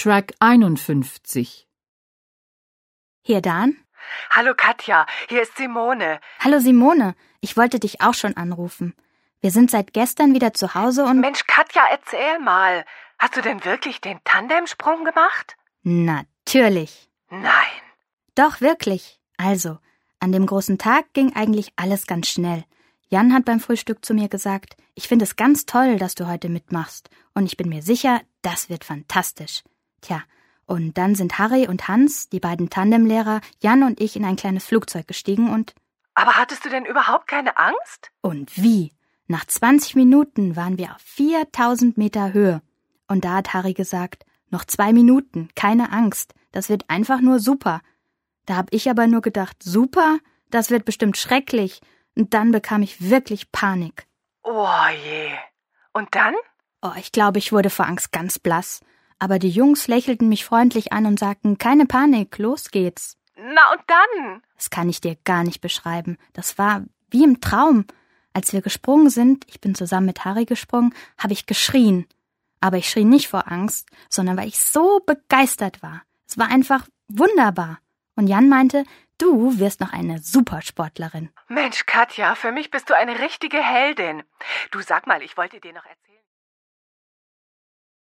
Track 51. Hier, Dan? Hallo Katja, hier ist Simone. Hallo Simone, ich wollte dich auch schon anrufen. Wir sind seit gestern wieder zu Hause und... Mensch Katja, erzähl mal. Hast du denn wirklich den Tandemsprung gemacht? Natürlich. Nein. Doch, wirklich. Also, an dem großen Tag ging eigentlich alles ganz schnell. Jan hat beim Frühstück zu mir gesagt, ich finde es ganz toll, dass du heute mitmachst. Und ich bin mir sicher, das wird fantastisch. Tja, und dann sind Harry und Hans, die beiden Tandemlehrer, Jan und ich in ein kleines Flugzeug gestiegen und... Aber hattest du denn überhaupt keine Angst? Und wie? Nach 20 Minuten waren wir auf 4000 Meter Höhe. Und da hat Harry gesagt, noch 2 Minuten, keine Angst, das wird einfach nur super. Da hab ich aber nur gedacht, super, das wird bestimmt schrecklich. Und dann bekam ich wirklich Panik. Oh je. Und dann? Oh, ich glaube, ich wurde vor Angst ganz blass. Aber die Jungs lächelten mich freundlich an und sagten, keine Panik, los geht's. Na und dann? Das kann ich dir gar nicht beschreiben. Das war wie im Traum. Als wir gesprungen sind, ich bin zusammen mit Harry gesprungen, habe ich geschrien. Aber ich schrie nicht vor Angst, sondern weil ich so begeistert war. Es war einfach wunderbar. Und Jan meinte, du wirst noch eine Supersportlerin. Mensch Katja, für mich bist du eine richtige Heldin. Du sag mal, ich wollte dir noch erzählen.